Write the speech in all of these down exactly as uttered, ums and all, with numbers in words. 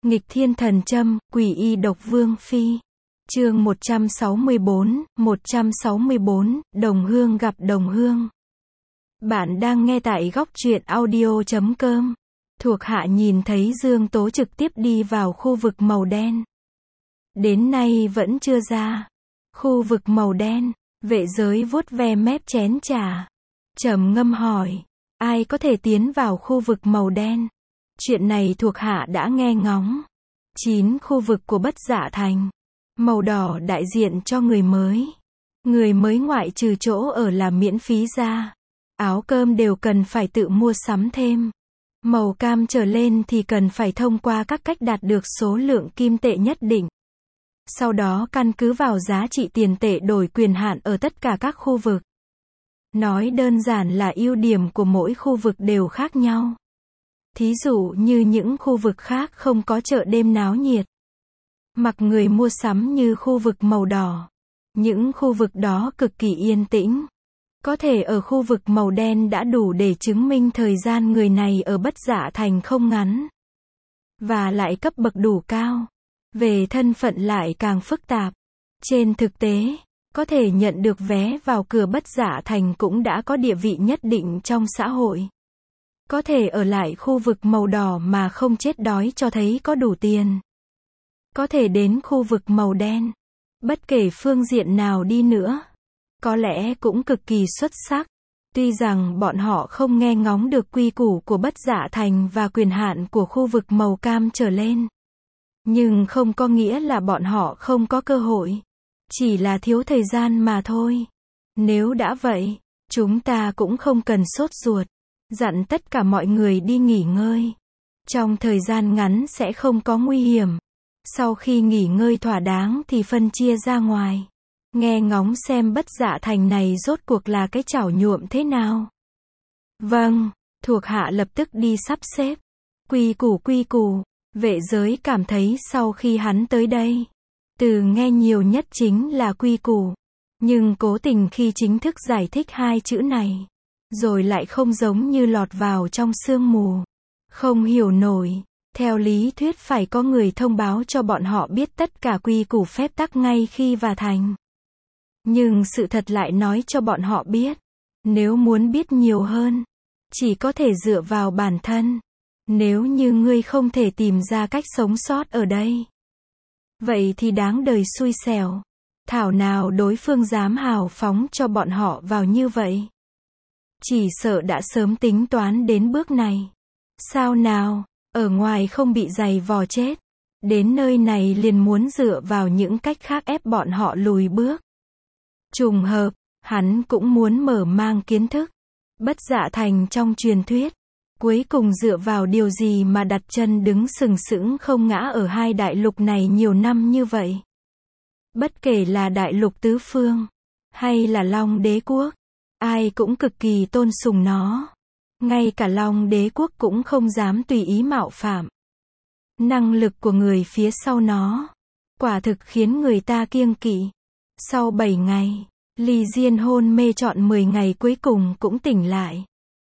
Nghịch thiên thần châm, quỷ y độc vương phi. Chương một trăm sáu mươi bốn, một trăm sáu mươi bốn, đồng hương gặp đồng hương. Bạn đang nghe tại góc truyện audio chấm com. Thuộc hạ nhìn thấy Dương Tố trực tiếp đi vào khu vực màu đen. Đến nay vẫn chưa ra. Khu vực màu đen, vệ giới vuốt ve mép chén trà. Trầm ngâm hỏi, ai có thể tiến vào khu vực màu đen? Chuyện này thuộc hạ đã nghe ngóng. Chín khu vực của Bất Dạ Thành. Màu đỏ đại diện cho người mới. Người mới ngoại trừ chỗ ở là miễn phí ra. Áo cơm đều cần phải tự mua sắm thêm. Màu cam trở lên thì cần phải thông qua các cách đạt được số lượng kim tệ nhất định. Sau đó căn cứ vào giá trị tiền tệ đổi quyền hạn ở tất cả các khu vực. Nói đơn giản là ưu điểm của mỗi khu vực đều khác nhau. Thí dụ như những khu vực khác không có chợ đêm náo nhiệt. Mặc người mua sắm như khu vực màu đỏ. Những khu vực đó cực kỳ yên tĩnh. Có thể ở khu vực màu đen đã đủ để chứng minh thời gian người này ở Bất Dạ Thành không ngắn. Và lại cấp bậc đủ cao. Về thân phận lại càng phức tạp. Trên thực tế, có thể nhận được vé vào cửa Bất Dạ Thành cũng đã có địa vị nhất định trong xã hội. Có thể ở lại khu vực màu đỏ mà không chết đói cho thấy có đủ tiền. Có thể đến khu vực màu đen. Bất kể phương diện nào đi nữa. Có lẽ cũng cực kỳ xuất sắc. Tuy rằng bọn họ không nghe ngóng được quy củ của Bất Dạ Thành và quyền hạn của khu vực màu cam trở lên. Nhưng không có nghĩa là bọn họ không có cơ hội. Chỉ là thiếu thời gian mà thôi. Nếu đã vậy, chúng ta cũng không cần sốt ruột. Dặn tất cả mọi người đi nghỉ ngơi. Trong thời gian ngắn sẽ không có nguy hiểm. Sau khi nghỉ ngơi thỏa đáng thì phân chia ra ngoài. Nghe ngóng xem Bất Dạ Thành này rốt cuộc là cái chảo nhuộm thế nào. Vâng, thuộc hạ lập tức đi sắp xếp. Quy củ quy củ, vệ giới cảm thấy sau khi hắn tới đây. Từ nghe nhiều nhất chính là quy củ. Nhưng cố tình khi chính thức giải thích hai chữ này. Rồi lại không giống như lọt vào trong sương mù. Không hiểu nổi. Theo lý thuyết phải có người thông báo cho bọn họ biết tất cả quy củ phép tắc ngay khi vào thành. Nhưng sự thật lại nói cho bọn họ biết. Nếu muốn biết nhiều hơn, chỉ có thể dựa vào bản thân. Nếu như ngươi không thể tìm ra cách sống sót ở đây, vậy thì đáng đời xui xẻo. Thảo nào đối phương dám hào phóng cho bọn họ vào như vậy. Chỉ sợ đã sớm tính toán đến bước này. Sao nào, ở ngoài không bị giày vò chết. Đến nơi này liền muốn dựa vào những cách khác ép bọn họ lùi bước. Trùng hợp, hắn cũng muốn mở mang kiến thức. Bất Dạ Thành trong truyền thuyết. Cuối cùng dựa vào điều gì mà đặt chân đứng sừng sững không ngã ở hai đại lục này nhiều năm như vậy. Bất kể là đại lục tứ phương, hay là Long Đế Quốc, ai cũng cực kỳ tôn sùng nó. Ngay cả Long Đế Quốc cũng không dám tùy ý mạo phạm. Năng lực của người phía sau nó, quả thực khiến người ta kiêng kỵ. Sau bảy ngày, Ly Diên hôn mê trọn mười ngày cuối cùng cũng tỉnh lại.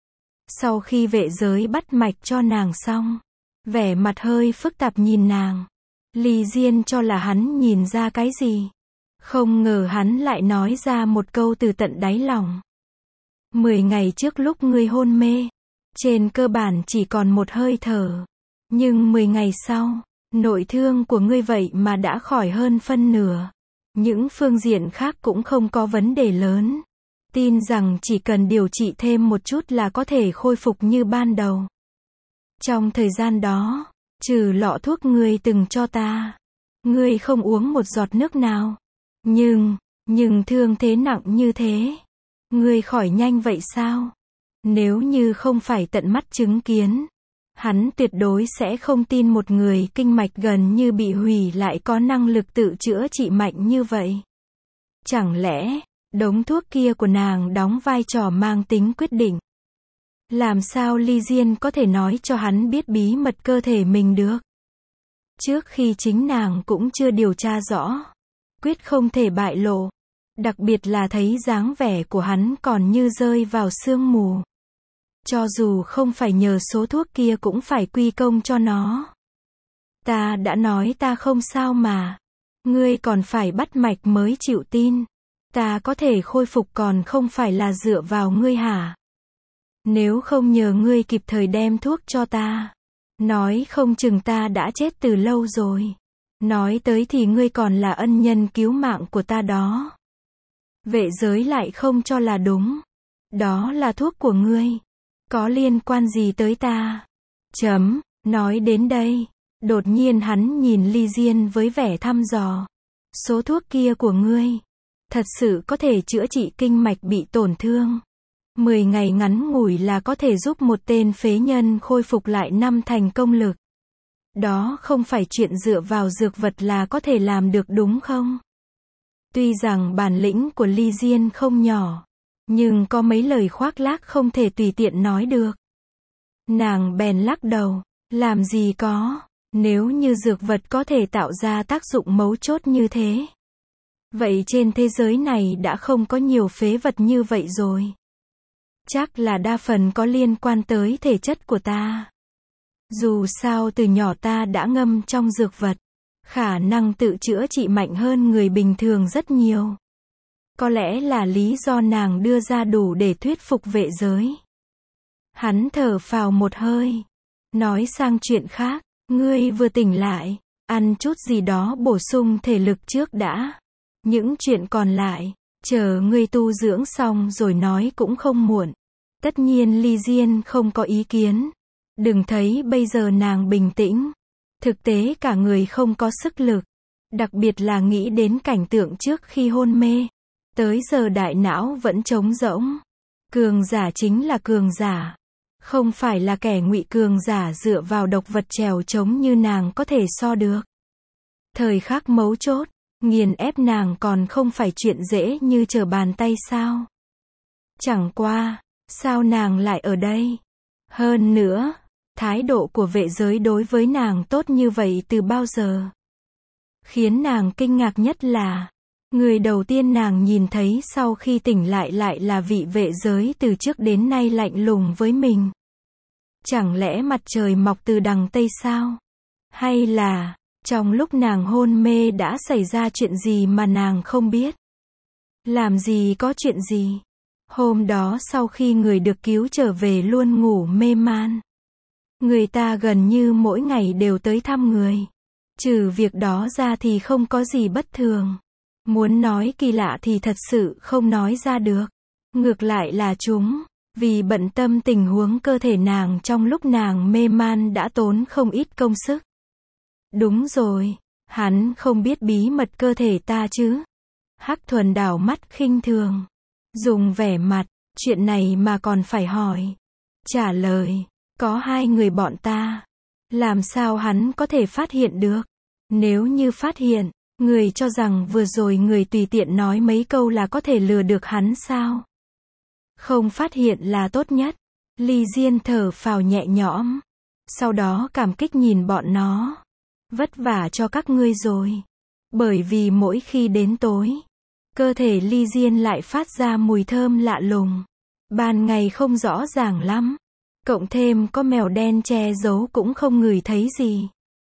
Sau khi vệ giới bắt mạch cho nàng xong, vẻ mặt hơi phức tạp nhìn nàng. Ly Diên cho là hắn nhìn ra cái gì. Không ngờ hắn lại nói ra một câu từ tận đáy lòng. Mười ngày trước lúc ngươi hôn mê, trên cơ bản chỉ còn một hơi thở. Nhưng mười ngày sau, nội thương của ngươi vậy mà đã khỏi hơn phân nửa. Những phương diện khác cũng không có vấn đề lớn. Tin rằng chỉ cần điều trị thêm một chút là có thể khôi phục như ban đầu. Trong thời gian đó, trừ lọ thuốc ngươi từng cho ta, ngươi không uống một giọt nước nào. Nhưng, nhưng thương thế nặng như thế, ngươi khỏi nhanh vậy sao? Nếu như không phải tận mắt chứng kiến, hắn tuyệt đối sẽ không tin một người kinh mạch gần như bị hủy lại có năng lực tự chữa trị mạnh như vậy. Chẳng lẽ, đống thuốc kia của nàng đóng vai trò mang tính quyết định? Làm sao Ly Diên có thể nói cho hắn biết bí mật cơ thể mình được? Trước khi chính nàng cũng chưa điều tra rõ. Quyết không thể bại lộ. Đặc biệt là thấy dáng vẻ của hắn còn như rơi vào sương mù. Cho dù không phải nhờ số thuốc kia cũng phải quy công cho nó. Ta đã nói ta không sao mà. Ngươi còn phải bắt mạch mới chịu tin. Ta có thể khôi phục còn không phải là dựa vào ngươi hả? Nếu không nhờ ngươi kịp thời đem thuốc cho ta, nói không chừng ta đã chết từ lâu rồi. Nói tới thì ngươi còn là ân nhân cứu mạng của ta đó. Vệ giới lại không cho là đúng. Đó là thuốc của ngươi. Có liên quan gì tới ta? Chấm, nói đến đây. Đột nhiên hắn nhìn Ly Diên với vẻ thăm dò. Số thuốc kia của ngươi, thật sự có thể chữa trị kinh mạch bị tổn thương. Mười ngày ngắn ngủi là có thể giúp một tên phế nhân khôi phục lại năm thành công lực. Đó không phải chuyện dựa vào dược vật là có thể làm được đúng không? Tuy rằng bản lĩnh của Ly Diên không nhỏ, nhưng có mấy lời khoác lác không thể tùy tiện nói được. Nàng bèn lắc đầu, làm gì có, nếu như dược vật có thể tạo ra tác dụng mấu chốt như thế. Vậy trên thế giới này đã không có nhiều phế vật như vậy rồi. Chắc là đa phần có liên quan tới thể chất của ta. Dù sao từ nhỏ ta đã ngâm trong dược vật, khả năng tự chữa trị mạnh hơn người bình thường rất nhiều. Có lẽ là lý do nàng đưa ra đủ để thuyết phục vệ giới. Hắn thở phào một hơi, nói sang chuyện khác, ngươi vừa tỉnh lại, ăn chút gì đó bổ sung thể lực trước đã. Những chuyện còn lại, chờ ngươi tu dưỡng xong rồi nói cũng không muộn. Tất nhiên Ly Diên không có ý kiến. Đừng thấy bây giờ nàng bình tĩnh. Thực tế cả người không có sức lực. Đặc biệt là nghĩ đến cảnh tượng trước khi hôn mê. Tới giờ đại não vẫn trống rỗng. Cường giả chính là cường giả. Không phải là kẻ ngụy cường giả dựa vào độc vật trèo trống như nàng có thể so được. Thời khắc mấu chốt, nghiền ép nàng còn không phải chuyện dễ như trở bàn tay sao? Chẳng qua, sao nàng lại ở đây? Hơn nữa, thái độ của vệ giới đối với nàng tốt như vậy từ bao giờ? Khiến nàng kinh ngạc nhất là, người đầu tiên nàng nhìn thấy sau khi tỉnh lại lại là vị vệ giới từ trước đến nay lạnh lùng với mình. Chẳng lẽ mặt trời mọc từ đằng Tây sao? Hay là, trong lúc nàng hôn mê đã xảy ra chuyện gì mà nàng không biết? Làm gì có chuyện gì? Hôm đó sau khi người được cứu trở về luôn ngủ mê man. Người ta gần như mỗi ngày đều tới thăm người. Trừ việc đó ra thì không có gì bất thường. Muốn nói kỳ lạ thì thật sự không nói ra được. Ngược lại là chúng, vì bận tâm tình huống cơ thể nàng trong lúc nàng mê man đã tốn không ít công sức. Đúng rồi, hắn không biết bí mật cơ thể ta chứ? Hắc Thuần đảo mắt khinh thường, dùng vẻ mặt, chuyện này mà còn phải hỏi. Trả lời, có hai người bọn ta. Làm sao hắn có thể phát hiện được? Nếu như phát hiện, người cho rằng vừa rồi người tùy tiện nói mấy câu là có thể lừa được hắn sao? Không phát hiện là tốt nhất. Ly Diên thở phào nhẹ nhõm. Sau đó cảm kích nhìn bọn nó. Vất vả cho các ngươi rồi. Bởi vì mỗi khi đến tối, cơ thể Ly Diên lại phát ra mùi thơm lạ lùng. Ban ngày không rõ ràng lắm. Cộng thêm có mèo đen che giấu cũng không ngửi thấy gì.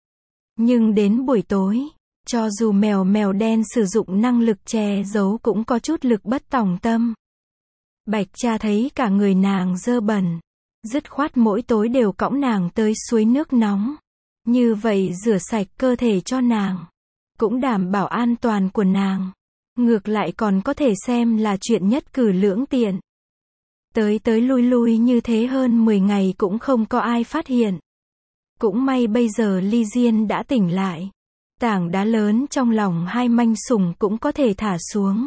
Nhưng đến buổi tối, cho dù mèo mèo đen sử dụng năng lực che giấu cũng có chút lực bất tòng tâm. Bạch Cha thấy cả người nàng dơ bẩn. Dứt khoát mỗi tối đều cõng nàng tới suối nước nóng. Như vậy rửa sạch cơ thể cho nàng. Cũng đảm bảo an toàn của nàng. Ngược lại còn có thể xem là chuyện nhất cử lưỡng tiện. Tới tới lui lui như thế hơn mười ngày cũng không có ai phát hiện. Cũng may bây giờ Ly Diên đã tỉnh lại. Tảng đá lớn trong lòng hai manh sủng cũng có thể thả xuống.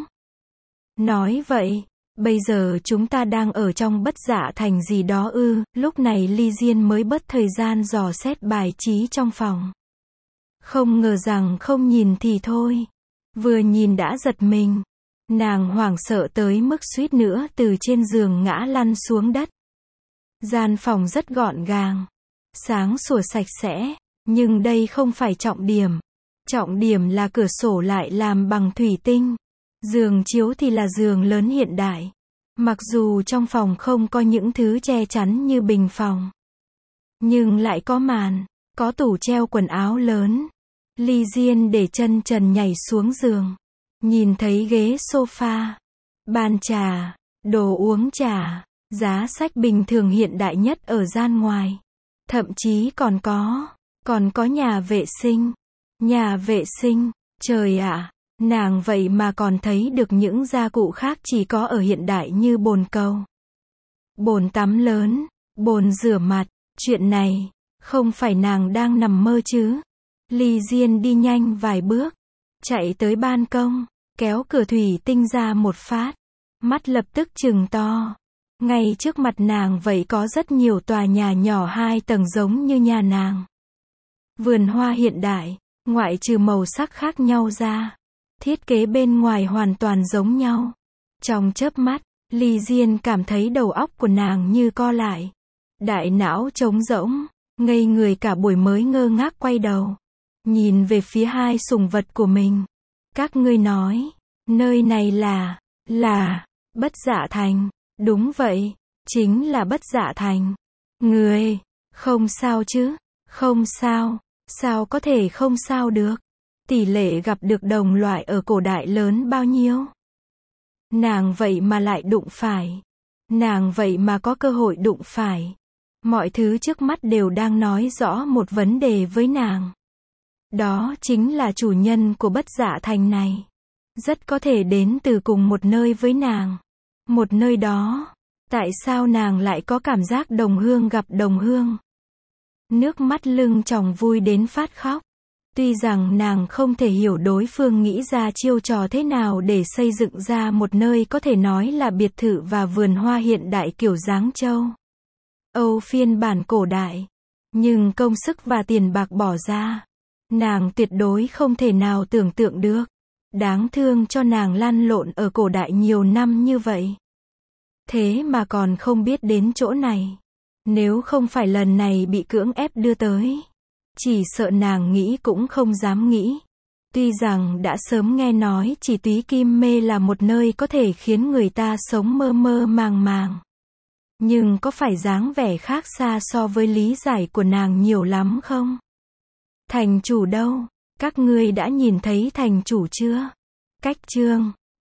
Nói vậy, bây giờ chúng ta đang ở trong Bất Dạ Thành gì đó ư? Lúc này Ly Diên mới bớt thời gian dò xét bài trí trong phòng. Không ngờ rằng không nhìn thì thôi. Vừa nhìn đã giật mình. Nàng hoảng sợ tới mức suýt nữa từ trên giường ngã lăn xuống đất. Gian phòng rất gọn gàng, sáng sủa sạch sẽ, nhưng đây không phải trọng điểm. Trọng điểm là cửa sổ lại làm bằng thủy tinh. Giường chiếu thì là giường lớn hiện đại. Mặc dù trong phòng không có những thứ che chắn như bình phòng, nhưng lại có màn. có tủ treo quần áo lớn. Ly Diên để chân trần nhảy xuống giường. Nhìn thấy ghế sofa, bàn trà, đồ uống trà, giá sách bình thường hiện đại nhất ở gian ngoài. Thậm chí còn có, còn có nhà vệ sinh. Nhà vệ sinh, trời ạ, nàng vậy mà còn thấy được những gia cụ khác chỉ có ở hiện đại như bồn cầu, bồn tắm lớn, bồn rửa mặt. Chuyện này, không phải nàng đang nằm mơ chứ. Ly Diên đi nhanh vài bước, chạy tới ban công, kéo cửa thủy tinh ra một phát. Mắt lập tức trừng to. Ngay trước mặt nàng vậy có rất nhiều tòa nhà nhỏ hai tầng giống như nhà nàng. Vườn hoa hiện đại, ngoại trừ màu sắc khác nhau ra, thiết kế bên ngoài hoàn toàn giống nhau. Trong chớp mắt, Ly Diên cảm thấy đầu óc của nàng như co lại. Đại não trống rỗng, ngây người cả buổi mới ngơ ngác quay đầu. Nhìn về phía hai sủng vật của mình. Các ngươi nói, nơi này là, là, Bất Dạ Thành. Đúng vậy, chính là Bất Dạ Thành. Người, không sao chứ, không sao, sao có thể không sao được. Tỷ lệ gặp được đồng loại ở cổ đại lớn bao nhiêu? Nàng vậy mà lại đụng phải. Nàng vậy mà có cơ hội đụng phải. Mọi thứ trước mắt đều đang nói rõ một vấn đề với nàng. Đó chính là chủ nhân của Bất Dạ Thành này. Rất có thể đến từ cùng một nơi với nàng. Một nơi đó. Tại sao nàng lại có cảm giác đồng hương gặp đồng hương? Nước mắt lưng tròng vui đến phát khóc. Tuy rằng nàng không thể hiểu đối phương nghĩ ra chiêu trò thế nào để xây dựng ra một nơi có thể nói là biệt thự và vườn hoa hiện đại kiểu dáng châu Âu phiên bản cổ đại. Nhưng công sức và tiền bạc bỏ ra, nàng tuyệt đối không thể nào tưởng tượng được. Đáng thương cho nàng lăn lộn ở cổ đại nhiều năm như vậy. Thế mà còn không biết đến chỗ này. Nếu không phải lần này bị cưỡng ép đưa tới, chỉ sợ nàng nghĩ cũng không dám nghĩ. Tuy rằng đã sớm nghe nói chỉ túy kim mê là một nơi có thể khiến người ta sống mơ mơ màng màng. Nhưng có phải dáng vẻ khác xa so với lý giải của nàng nhiều lắm không? Thành chủ đâu? Các ngươi đã nhìn thấy thành chủ chưa? Cách chương